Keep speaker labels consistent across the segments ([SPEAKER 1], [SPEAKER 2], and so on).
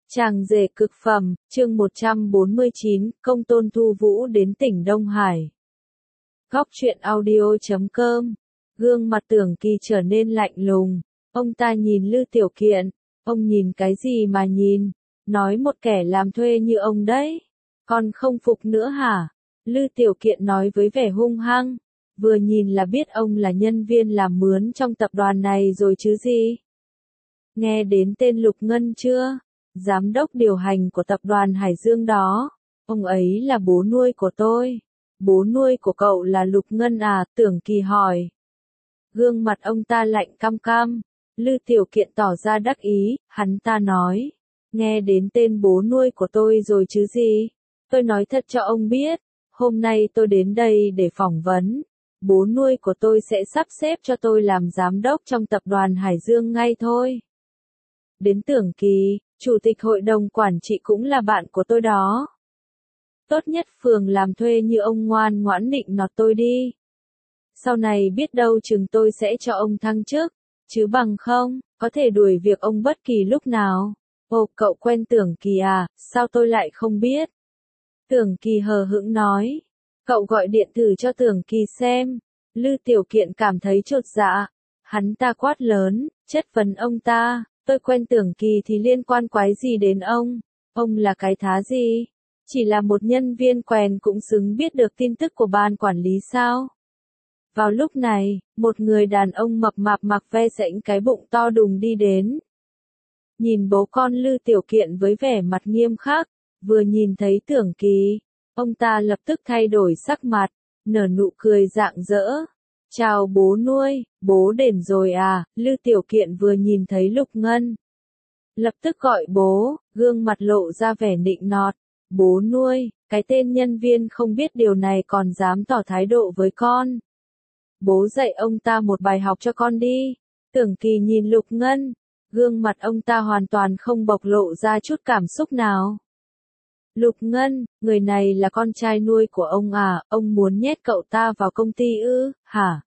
[SPEAKER 1] Chàng rể cực phẩm, chương 149, công tôn Thu Vũ đến tỉnh Đông Hải. Góc truyện audio.com. Gương mặt Tưởng Kỳ trở nên lạnh lùng. Ông ta nhìn Lư Tiểu Kiện. Ông nhìn cái gì mà nhìn? Nói một kẻ làm thuê như ông đấy. Còn không phục nữa hả? Lư Tiểu Kiện nói với vẻ hung hăng. Vừa nhìn là biết ông là nhân viên làm mướn trong tập đoàn này rồi chứ gì? Nghe đến tên Lục Ngân chưa? Giám đốc điều hành của tập đoàn Hải Dương đó. Ông ấy là bố nuôi của tôi. Bố nuôi của cậu là Lục Ngân à? Tưởng Kỳ hỏi. Gương mặt ông ta lạnh căm căm. Lư Tiểu Kiện tỏ ra đắc ý, hắn ta nói. Nghe đến tên bố nuôi của tôi rồi chứ gì? Tôi nói thật cho ông biết. Hôm nay tôi đến đây để phỏng vấn. Bố nuôi của tôi sẽ sắp xếp cho tôi làm giám đốc trong tập đoàn Hải Dương ngay thôi. Đến Tưởng Kỳ, chủ tịch hội đồng quản trị cũng là bạn của tôi đó. Tốt nhất phường làm thuê như ông ngoan ngoãn nịnh nọt tôi đi. Sau này biết đâu chừng tôi sẽ cho ông thăng chức, chứ bằng không, có thể đuổi việc ông bất kỳ lúc nào. Ồ, cậu quen Tưởng Kỳ à, sao tôi lại không biết? Tưởng Kỳ hờ hững nói. Cậu gọi điện thử cho Tưởng Kỳ xem. Lư Tiểu Kiện cảm thấy chột dạ. Hắn ta quát lớn, chất vấn ông ta. Tôi quen Tưởng Kỳ thì liên quan quái gì đến ông? Ông là cái thá gì? Chỉ là một nhân viên quèn cũng xứng biết được tin tức của ban quản lý sao? Vào lúc này, một người đàn ông mập mạp mặc ve sẫy cái bụng to đùng đi đến. Nhìn bố con Lư Tiểu Kiện với vẻ mặt nghiêm khắc, vừa nhìn thấy Tưởng Kỳ, ông ta lập tức thay đổi sắc mặt, nở nụ cười rạng rỡ. Chào bố nuôi, bố đến rồi à? Lư Tiểu Kiện vừa nhìn thấy Lục Ngân. Lập tức gọi bố, gương mặt lộ ra vẻ nịnh nọt. Bố nuôi, cái tên nhân viên không biết điều này còn dám tỏ thái độ với con. Bố dạy ông ta một bài học cho con đi. Tưởng Kỳ nhìn Lục Ngân, gương mặt ông ta hoàn toàn không bộc lộ ra chút cảm xúc nào. Lục Ngân, người này là con trai nuôi của ông à, ông muốn nhét cậu ta vào công ty ư, hả?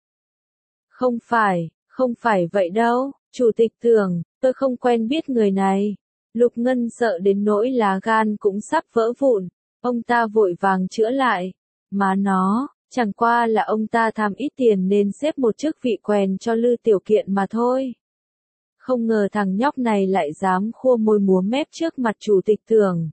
[SPEAKER 1] Không phải vậy đâu, chủ tịch Tưởng, tôi không quen biết người này. Lục Ngân sợ đến nỗi lá gan cũng sắp vỡ vụn, ông ta vội vàng chữa lại. Má nó, chẳng qua là ông ta tham ít tiền nên xếp một chức vị quèn cho Lư Tiểu Kiện mà thôi. Không ngờ thằng nhóc này lại dám khua môi múa mép trước mặt chủ tịch Tưởng.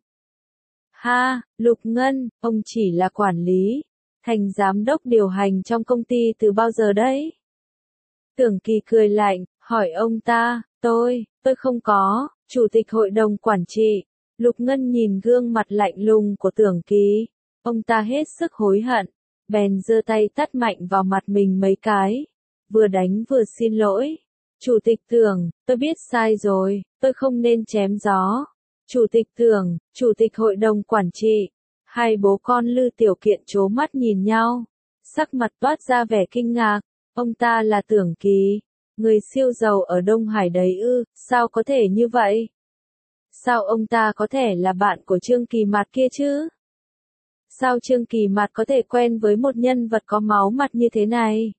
[SPEAKER 1] Ha, Lục Ngân, ông chỉ là quản lý, thành giám đốc điều hành trong công ty từ bao giờ đấy? Tưởng Kỳ cười lạnh, hỏi ông ta, tôi không có, chủ tịch hội đồng quản trị. Lục Ngân nhìn gương mặt lạnh lùng của Tưởng Kỳ, ông ta hết sức hối hận, bèn giơ tay tát mạnh vào mặt mình mấy cái, vừa đánh vừa xin lỗi. Chủ tịch Tưởng, tôi biết sai rồi, tôi không nên chém gió. Chủ tịch Tưởng, chủ tịch hội đồng quản trị, hai bố con Lư Tiểu Kiện trố mắt nhìn nhau, sắc mặt toát ra vẻ kinh ngạc. Ông ta là Tưởng Kỳ, người siêu giàu ở Đông Hải đấy ư? Sao có thể như vậy? Sao ông ta có thể là bạn của Trương Kỳ Mạt kia chứ? Sao Trương Kỳ Mạt có thể quen với một nhân vật có máu mặt như thế này?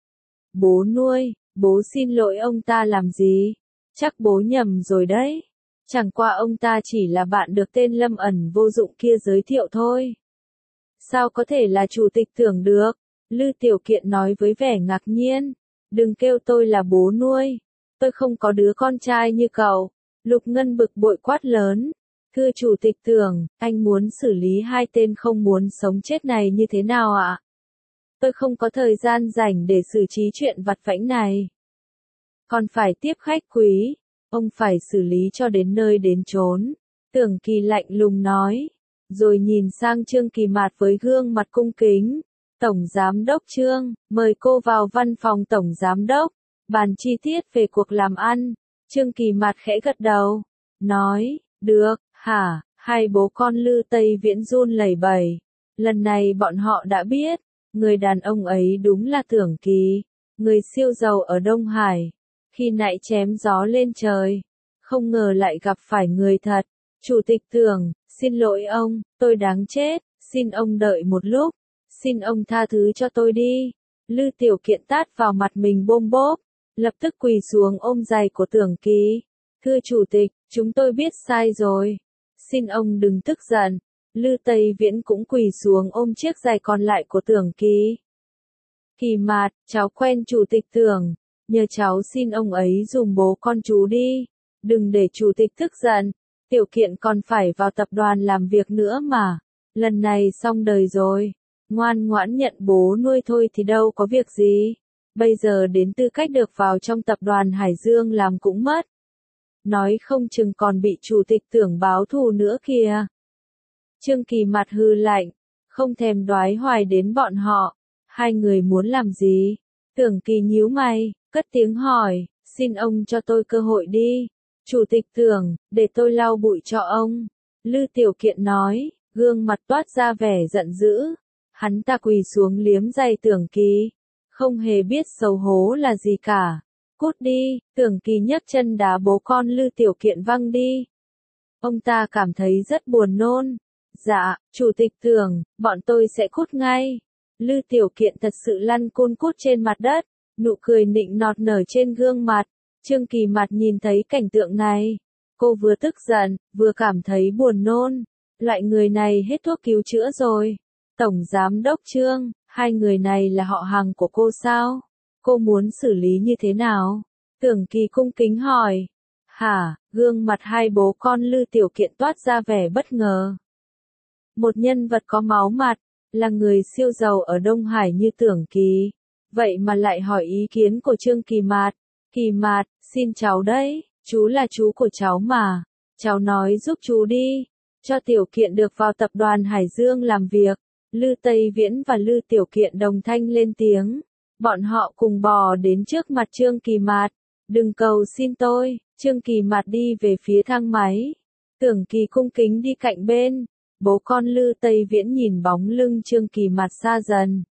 [SPEAKER 1] Bố nuôi, bố xin lỗi ông ta làm gì? Chắc bố nhầm rồi đấy. Chẳng qua ông ta chỉ là bạn được tên Lâm Ẩn vô dụng kia giới thiệu thôi. Sao có thể là chủ tịch Tưởng được? Lư Tiểu Kiện nói với vẻ ngạc nhiên. Đừng kêu tôi là bố nuôi. Tôi không có đứa con trai như cậu. Lục Ngân bực bội quát lớn. Thưa chủ tịch Tưởng, anh muốn xử lý hai tên không muốn sống chết này như thế nào ạ? Tôi không có thời gian rảnh để xử trí chuyện vặt vãnh này. Còn phải tiếp khách quý. Ông phải xử lý cho đến nơi đến chốn. Tưởng Kỳ lạnh lùng nói. Rồi nhìn sang Trương Kỳ Mạt với gương mặt cung kính. Tổng Giám đốc Trương, mời cô vào văn phòng Tổng Giám đốc, bàn chi tiết về cuộc làm ăn. Trương Kỳ Mạt khẽ gật đầu, nói, được, hả? Hai bố con Lư Tây Viễn run lẩy bẩy. Lần này bọn họ đã biết, người đàn ông ấy đúng là Tưởng Kỳ, người siêu giàu ở Đông Hải. Khi nãy chém gió lên trời, không ngờ lại gặp phải người thật. Chủ tịch Tưởng, xin lỗi ông, tôi đáng chết, xin ông đợi một lúc. Xin ông tha thứ cho tôi đi. Lư Tiểu Kiện tát vào mặt mình bôm bốp, lập tức quỳ xuống ôm giày của Tưởng Kỳ. Thưa chủ tịch, Chúng tôi biết sai rồi. Xin ông đừng tức giận. Lư Tây Viễn cũng quỳ xuống ôm chiếc giày còn lại của Tưởng Kỳ. Kỳ Mạt, cháu quen chủ tịch Tưởng. Nhờ cháu xin ông ấy dùm bố con chú đi. Đừng để chủ tịch tức giận. Tiểu Kiện còn phải vào tập đoàn làm việc nữa mà. Lần này xong đời rồi. Ngoan ngoãn nhận bố nuôi thôi thì đâu có việc gì. Bây giờ đến tư cách được vào trong tập đoàn Hải Dương làm cũng mất. Nói không chừng còn bị chủ tịch Tưởng báo thù nữa kìa. Trương Kỳ mặt hừ lạnh, không thèm đoái hoài đến bọn họ. Hai người muốn làm gì? Tưởng Kỳ nhíu mày, cất tiếng hỏi, xin ông cho tôi cơ hội đi. Chủ tịch Tưởng, để tôi lau bụi cho ông. Lư Tiểu Kiện nói, gương mặt toát ra vẻ giận dữ. Hắn ta quỳ xuống liếm giày Tưởng Kỳ. Không hề biết xấu hổ là gì cả. Cút đi, Tưởng Kỳ nhấc chân đá bố con Lư Tiểu Kiện văng đi. Ông ta cảm thấy rất buồn nôn. Dạ, chủ tịch Tưởng, bọn tôi sẽ cút ngay. Lư Tiểu Kiện thật sự lăn cun cút trên mặt đất, nụ cười nịnh nọt nở trên gương mặt. Trương Kỳ mặt nhìn thấy cảnh tượng này. Cô vừa tức giận, vừa cảm thấy buồn nôn. Loại người này hết thuốc cứu chữa rồi. Tổng Giám đốc Trương, hai người này là họ hàng của cô sao? Cô muốn xử lý như thế nào? Tưởng Kỳ cung kính hỏi. Hả, gương mặt hai bố con Lư Tiểu Kiện toát ra vẻ bất ngờ. Một nhân vật có máu mặt, là người siêu giàu ở Đông Hải như Tưởng Kỳ. Vậy mà lại hỏi ý kiến của Trương Kỳ Mạt. Kỳ Mạt, xin cháu đấy, chú là chú của cháu mà. Cháu nói giúp chú đi, cho Tiểu Kiện được vào tập đoàn Hải Dương làm việc. Lư Tây Viễn và Lư Tiểu Kiện đồng thanh lên tiếng. Bọn họ cùng bò đến trước mặt Trương Kỳ Mạt. Đừng cầu xin tôi. Trương Kỳ Mạt đi về phía thang máy. Tưởng Kỳ cung kính đi cạnh bên. Bố con Lư Tây Viễn nhìn bóng lưng Trương Kỳ Mạt xa dần.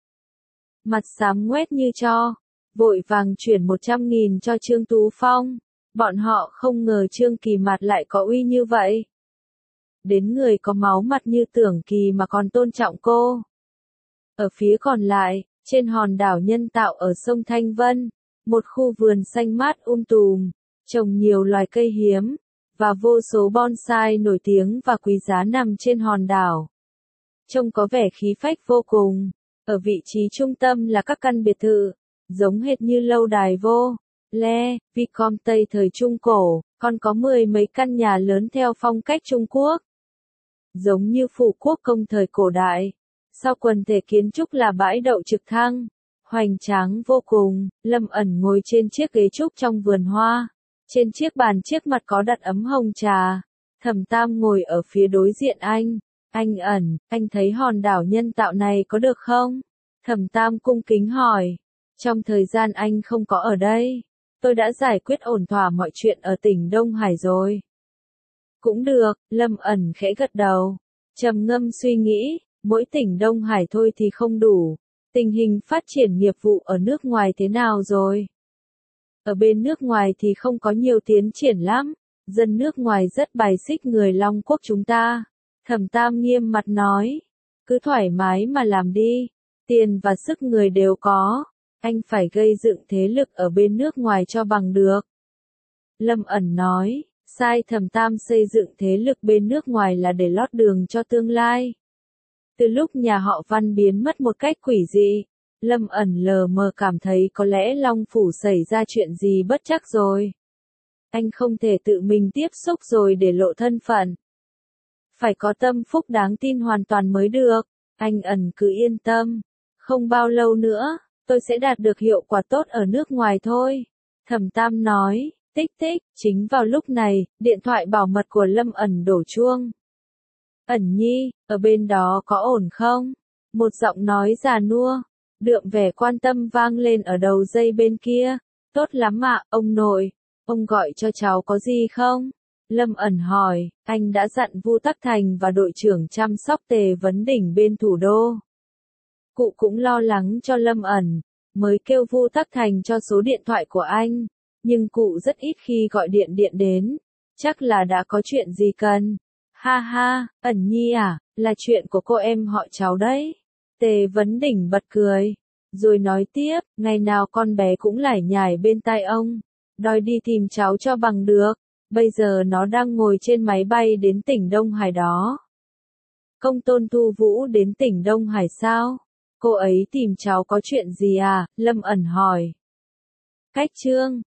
[SPEAKER 1] Mặt xám ngoét như tro. Vội vàng chuyển 100.000 cho Trương Tú Phong. Bọn họ không ngờ Trương Kỳ Mạt lại có uy như vậy. Đến người có máu mặt như Tưởng Kỳ mà còn tôn trọng cô. Ở phía còn lại, trên hòn đảo nhân tạo ở sông Thanh Vân, một khu vườn xanh mát tùm, trồng nhiều loài cây hiếm, và vô số bonsai nổi tiếng và quý giá nằm trên hòn đảo. Trông có vẻ khí phách vô cùng. Ở vị trí trung tâm là các căn biệt thự, giống hệt như lâu đài vô Le, Vicom Tây thời Trung Cổ, còn có 10 mấy căn nhà lớn theo phong cách Trung Quốc. Giống như phủ quốc công thời cổ đại. Sau quần thể kiến trúc là bãi đậu trực thăng. Hoành tráng vô cùng, Lâm Ẩn ngồi trên chiếc ghế trúc trong vườn hoa. Trên chiếc bàn trước mặt có đặt ấm hồng trà. Thẩm Tam ngồi ở phía đối diện anh. Anh Ẩn, anh thấy hòn đảo nhân tạo này có được không? Thẩm Tam cung kính hỏi. Trong thời gian anh không có ở đây, tôi đã giải quyết ổn thỏa mọi chuyện ở tỉnh Đông Hải rồi. Cũng được, Lâm Ẩn khẽ gật đầu. Trầm ngâm suy nghĩ, mỗi tỉnh Đông Hải thôi thì không đủ. Tình hình phát triển nghiệp vụ ở nước ngoài thế nào rồi? Ở bên nước ngoài thì không có nhiều tiến triển lắm. Dân nước ngoài rất bài xích người Long Quốc chúng ta. Thẩm Tam nghiêm mặt nói. Cứ thoải mái mà làm đi. Tiền và sức người đều có. Anh phải gây dựng thế lực ở bên nước ngoài cho bằng được. Lâm Ẩn nói. Sai Thẩm Tam xây dựng thế lực bên nước ngoài là để lót đường cho tương lai. Từ lúc nhà họ Văn biến mất một cách quỷ dị, Lâm Ẩn lờ mờ cảm thấy có lẽ Long Phủ xảy ra chuyện gì bất trắc rồi. Anh không thể tự mình tiếp xúc rồi để lộ thân phận. Phải có tâm phúc đáng tin hoàn toàn mới được. Anh Ẩn cứ yên tâm. Không bao lâu nữa, tôi sẽ đạt được hiệu quả tốt ở nước ngoài thôi. Thẩm Tam nói. Tích tích, chính vào lúc này, điện thoại bảo mật của Lâm Ẩn đổ chuông. Ẩn nhi, ở bên đó có ổn không? Một giọng nói già nua, đượm vẻ quan tâm vang lên ở đầu dây bên kia. Tốt lắm ạ, ông nội. Ông gọi cho cháu có gì không? Lâm Ẩn hỏi, anh đã dặn Vu Tắc Thành và đội trưởng chăm sóc Tề Vấn Đỉnh bên thủ đô. Cụ cũng lo lắng cho Lâm Ẩn, mới kêu Vu Tắc Thành cho số điện thoại của anh. Nhưng cụ rất ít khi gọi điện đến. Chắc là đã có chuyện gì cần. Ha ha, Ẩn nhi à, là chuyện của cô em họ cháu đấy. Tề Vấn Đỉnh bật cười. Rồi nói tiếp, ngày nào con bé cũng lải nhải bên tai ông. Đòi đi tìm cháu cho bằng được. Bây giờ nó đang ngồi trên máy bay đến tỉnh Đông Hải đó. Công tôn Thu Vũ đến tỉnh Đông Hải sao? Cô ấy tìm cháu có chuyện gì à? Lâm Ẩn hỏi. Cách Trương,